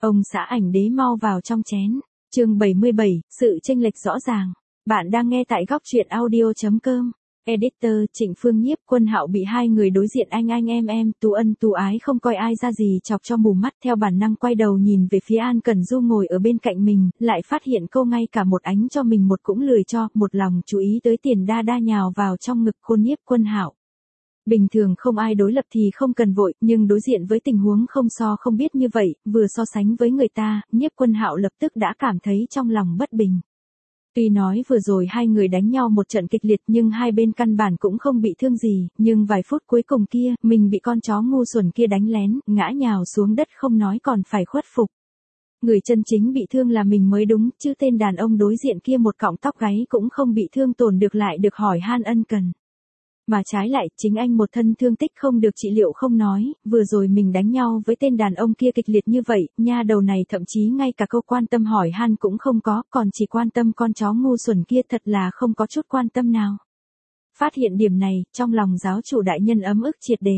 Ông xã ảnh đế mau vào trong chén. Chương 77, sự chênh lệch rõ ràng. Bạn đang nghe tại góc truyện audio.com. Editor: Trịnh Phương Nhiếp. Quân Hạo bị hai người đối diện anh em, tú ân tú ái không coi ai ra gì chọc cho mù mắt, theo bản năng quay đầu nhìn về phía An Cẩn Du ngồi ở bên cạnh mình, lại phát hiện cô ngay cả một ánh cho mình một cũng lười cho, một lòng chú ý tới Tiền Đa Đa nhào vào trong ngực cô Nhiếp Quân Hạo. Bình thường không ai đối lập thì không cần vội, nhưng đối diện với tình huống không so không biết như vậy, vừa so sánh với người ta, Nhiếp Quân Hạo lập tức đã cảm thấy trong lòng bất bình. Tuy nói vừa rồi hai người đánh nhau một trận kịch liệt nhưng hai bên căn bản cũng không bị thương gì, nhưng vài phút cuối cùng kia, mình bị con chó ngu xuẩn kia đánh lén, ngã nhào xuống đất không nói còn phải khuất phục. Người chân chính bị thương là mình mới đúng, chứ tên đàn ông đối diện kia một cọng tóc gáy cũng không bị thương tổn được lại được hỏi han ân cần. Mà trái lại, chính anh một thân thương tích không được trị liệu không nói, vừa rồi mình đánh nhau với tên đàn ông kia kịch liệt như vậy, nha đầu này thậm chí ngay cả câu quan tâm hỏi han cũng không có, còn chỉ quan tâm con chó ngu xuẩn kia thật là không có chút quan tâm nào. Phát hiện điểm này, trong lòng giáo chủ đại nhân ấm ức triệt đề.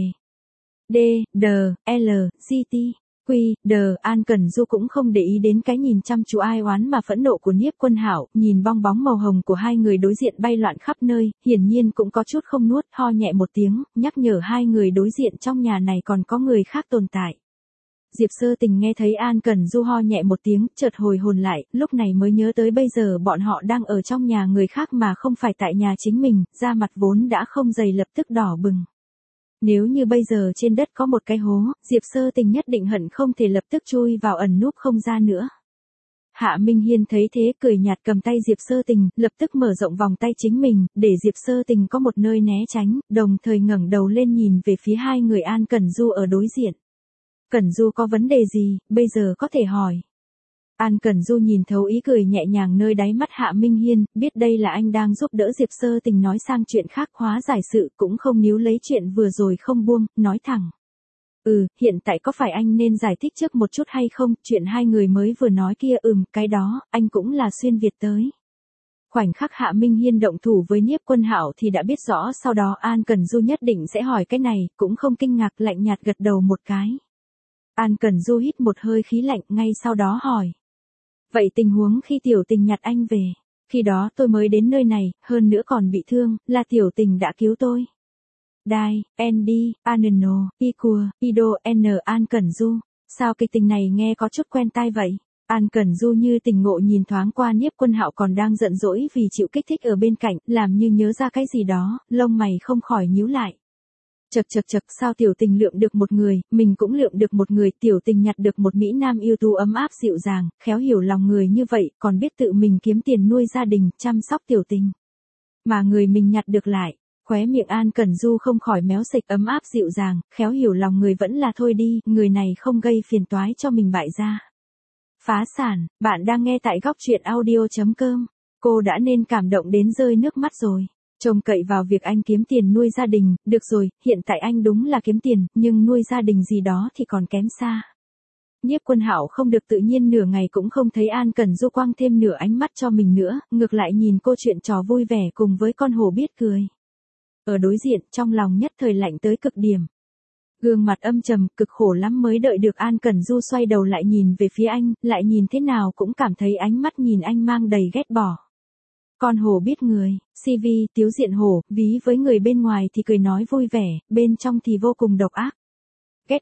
D, D, L, G, T. Quy, đờ, An Cẩn Du cũng không để ý đến cái nhìn chăm chú ai oán mà phẫn nộ của Nhiếp Quân Hạo, nhìn bong bóng màu hồng của hai người đối diện bay loạn khắp nơi, hiển nhiên cũng có chút không nuốt, ho nhẹ một tiếng, nhắc nhở hai người đối diện trong nhà này còn có người khác tồn tại. Diệp Sơ Tình nghe thấy An Cẩn Du ho nhẹ một tiếng, chợt hồi hồn lại, lúc này mới nhớ tới bây giờ bọn họ đang ở trong nhà người khác mà không phải tại nhà chính mình, da mặt vốn đã không dày lập tức đỏ bừng. Nếu như bây giờ trên đất có một cái hố, Diệp Sơ Tình nhất định hận không thể lập tức chui vào ẩn núp không ra nữa. Hạ Minh Hiên thấy thế cười nhạt cầm tay Diệp Sơ Tình, lập tức mở rộng vòng tay chính mình, để Diệp Sơ Tình có một nơi né tránh, đồng thời ngẩng đầu lên nhìn về phía hai người An Cẩn Du ở đối diện. Cẩn Du có vấn đề gì, bây giờ có thể hỏi. An Cẩn Du nhìn thấu ý cười nhẹ nhàng nơi đáy mắt Hạ Minh Hiên, biết đây là anh đang giúp đỡ Diệp Sơ Tình nói sang chuyện khác hóa giải sự, cũng không níu lấy chuyện vừa rồi không buông, nói thẳng. Hiện tại có phải anh nên giải thích trước một chút hay không, chuyện hai người mới vừa nói kia cái đó, anh cũng là xuyên Việt tới. Khoảnh khắc Hạ Minh Hiên động thủ với Nhiếp Quân Hạo thì đã biết rõ sau đó An Cẩn Du nhất định sẽ hỏi cái này, cũng không kinh ngạc lạnh nhạt gật đầu một cái. An Cẩn Du hít một hơi khí lạnh ngay sau đó hỏi. Vậy tình huống khi Tiểu Tình nhặt anh về, khi đó tôi mới đến nơi này, hơn nữa còn bị thương, là Tiểu Tình đã cứu tôi. Dai, Andy, Aneno, Ikua, Ido, N. An Cẩn Du, sao kịch tình này nghe có chút quen tai vậy? An Cẩn Du như tỉnh ngộ nhìn thoáng qua Nhiếp Quân Hạo còn đang giận dỗi vì chịu kích thích ở bên cạnh, làm như nhớ ra cái gì đó, lông mày không khỏi nhíu lại. Chật, sao Tiểu Tình lượm được một người, mình cũng lượm được một người, Tiểu Tình nhặt được một mỹ nam ưu tú ấm áp dịu dàng, khéo hiểu lòng người như vậy, còn biết tự mình kiếm tiền nuôi gia đình, chăm sóc Tiểu Tình. Mà người mình nhặt được lại, khóe miệng An Cẩn Du không khỏi méo sệch, ấm áp dịu dàng, khéo hiểu lòng người vẫn là thôi đi, người này không gây phiền toái cho mình bại gia. Phá sản, bạn đang nghe tại góc truyện audio.com. Cô đã nên cảm động đến rơi nước mắt rồi. Trông cậy vào việc anh kiếm tiền nuôi gia đình, được rồi, hiện tại anh đúng là kiếm tiền, nhưng nuôi gia đình gì đó thì còn kém xa. Nhiếp Quân Hạo không được tự nhiên nửa ngày cũng không thấy An Cẩn Du quăng thêm nửa ánh mắt cho mình nữa, ngược lại nhìn cô chuyện trò vui vẻ cùng với con hổ biết cười. Ở đối diện, trong lòng nhất thời lạnh tới cực điểm. Gương mặt âm trầm, cực khổ lắm mới đợi được An Cẩn Du xoay đầu lại nhìn về phía anh, lại nhìn thế nào cũng cảm thấy ánh mắt nhìn anh mang đầy ghét bỏ. Con hổ biết người, CV, tiếu diện hổ, ví với người bên ngoài thì cười nói vui vẻ, bên trong thì vô cùng độc ác. Ghét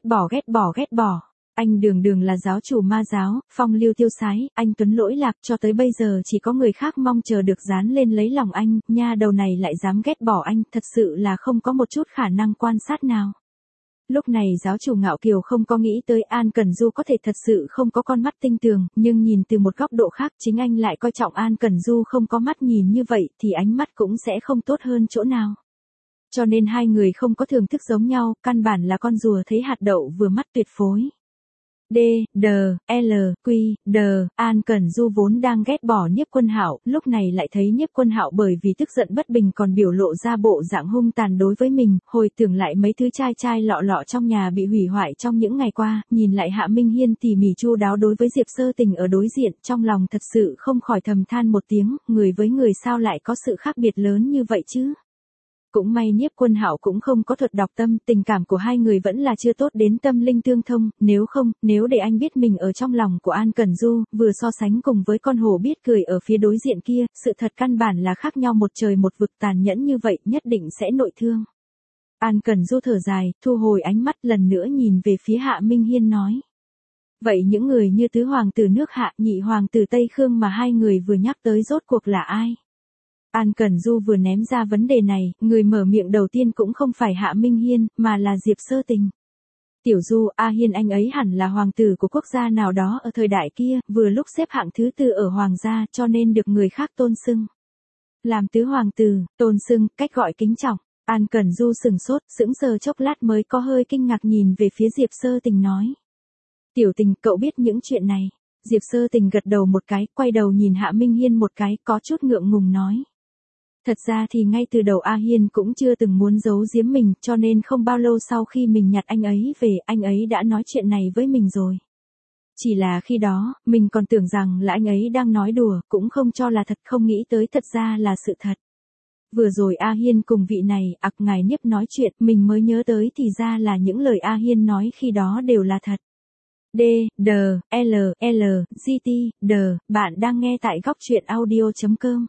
bỏ. Anh đường là giáo chủ ma giáo, phong lưu tiêu sái, anh tuấn lỗi lạc, cho tới bây giờ chỉ có người khác mong chờ được dán lên lấy lòng anh, nha đầu này lại dám ghét bỏ anh, thật sự là không có một chút khả năng quan sát nào. Lúc này giáo chủ ngạo kiều không có nghĩ tới An Cẩn Du có thể thật sự không có con mắt tinh tường, nhưng nhìn từ một góc độ khác chính anh lại coi trọng An Cẩn Du không có mắt nhìn như vậy thì ánh mắt cũng sẽ không tốt hơn chỗ nào. Cho nên hai người không có thưởng thức giống nhau, căn bản là con rùa thấy hạt đậu vừa mắt tuyệt phối. D, D, L, Q, D, An Cẩn Du vốn đang ghét bỏ Nhiếp Quân Hạo, lúc này lại thấy Nhiếp Quân Hạo bởi vì tức giận bất bình còn biểu lộ ra bộ dạng hung tàn đối với mình, hồi tưởng lại mấy thứ chai lọ trong nhà bị hủy hoại trong những ngày qua, nhìn lại Hạ Minh Hiên tỉ mỉ chu đáo đối với Diệp Sơ Tình ở đối diện, trong lòng thật sự không khỏi thầm than một tiếng, người với người sao lại có sự khác biệt lớn như vậy chứ? Cũng may Nhiếp Quân Hạo cũng không có thuật đọc tâm, tình cảm của hai người vẫn là chưa tốt đến tâm linh tương thông, nếu để anh biết mình ở trong lòng của An Cẩn Du, vừa so sánh cùng với con hổ biết cười ở phía đối diện kia, sự thật căn bản là khác nhau một trời một vực, tàn nhẫn như vậy nhất định sẽ nội thương. An Cẩn Du thở dài, thu hồi ánh mắt lần nữa nhìn về phía Hạ Minh Hiên nói. Vậy những người như tứ hoàng tử nước Hạ, nhị hoàng tử Tây Khương mà hai người vừa nhắc tới rốt cuộc là ai? An Cẩn Du vừa ném ra vấn đề này, người mở miệng đầu tiên cũng không phải Hạ Minh Hiên, mà là Diệp Sơ Tình. Tiểu Du, A Hiên anh ấy hẳn là hoàng tử của quốc gia nào đó ở thời đại kia, vừa lúc xếp hạng thứ 4 ở hoàng gia cho nên được người khác tôn xưng. Làm tứ hoàng tử, tôn xưng, cách gọi kính trọng. An Cẩn Du sững sờ chốc lát mới có hơi kinh ngạc nhìn về phía Diệp Sơ Tình nói. Tiểu Tình, cậu biết những chuyện này. Diệp Sơ Tình gật đầu một cái, quay đầu nhìn Hạ Minh Hiên một cái, có chút ngượng ngùng nói. Thật ra thì ngay từ đầu A Hiên cũng chưa từng muốn giấu giếm mình, cho nên không bao lâu sau khi mình nhặt anh ấy về, anh ấy đã nói chuyện này với mình rồi. Chỉ là khi đó, mình còn tưởng rằng là anh ấy đang nói đùa, cũng không cho là thật, không nghĩ tới thật ra là sự thật. Vừa rồi A Hiên cùng vị này, ngài Nhiếp nói chuyện, mình mới nhớ tới thì ra là những lời A Hiên nói khi đó đều là thật. D, D, L, L, G, T, D, bạn đang nghe tại góc truyện audio.com.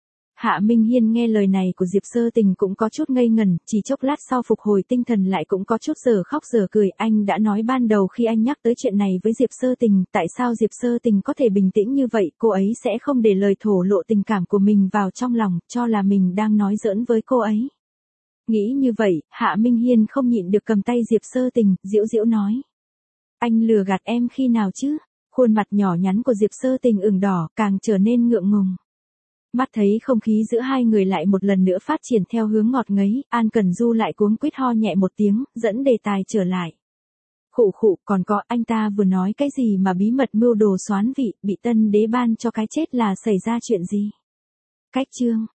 Hạ Minh Hiên nghe lời này của Diệp Sơ Tình cũng có chút ngây ngẩn, chỉ chốc lát sau phục hồi tinh thần lại cũng có chút giờ khóc giờ cười. Anh đã nói ban đầu khi anh nhắc tới chuyện này với Diệp Sơ Tình, tại sao Diệp Sơ Tình có thể bình tĩnh như vậy, cô ấy sẽ không để lời thổ lộ tình cảm của mình vào trong lòng, cho là mình đang nói giỡn với cô ấy. Nghĩ như vậy, Hạ Minh Hiên không nhịn được cầm tay Diệp Sơ Tình, giễu giễu nói. Anh lừa gạt em khi nào chứ? Khuôn mặt nhỏ nhắn của Diệp Sơ Tình ửng đỏ, càng trở nên ngượng ngùng. Mắt thấy không khí giữa hai người lại một lần nữa phát triển theo hướng ngọt ngấy, An Cẩn Du lại cuống quýt ho nhẹ một tiếng, dẫn đề tài trở lại. Khụ khụ, còn có, anh ta vừa nói cái gì mà bí mật mưu đồ soán vị, bị tân đế ban cho cái chết là xảy ra chuyện gì? Cách chương.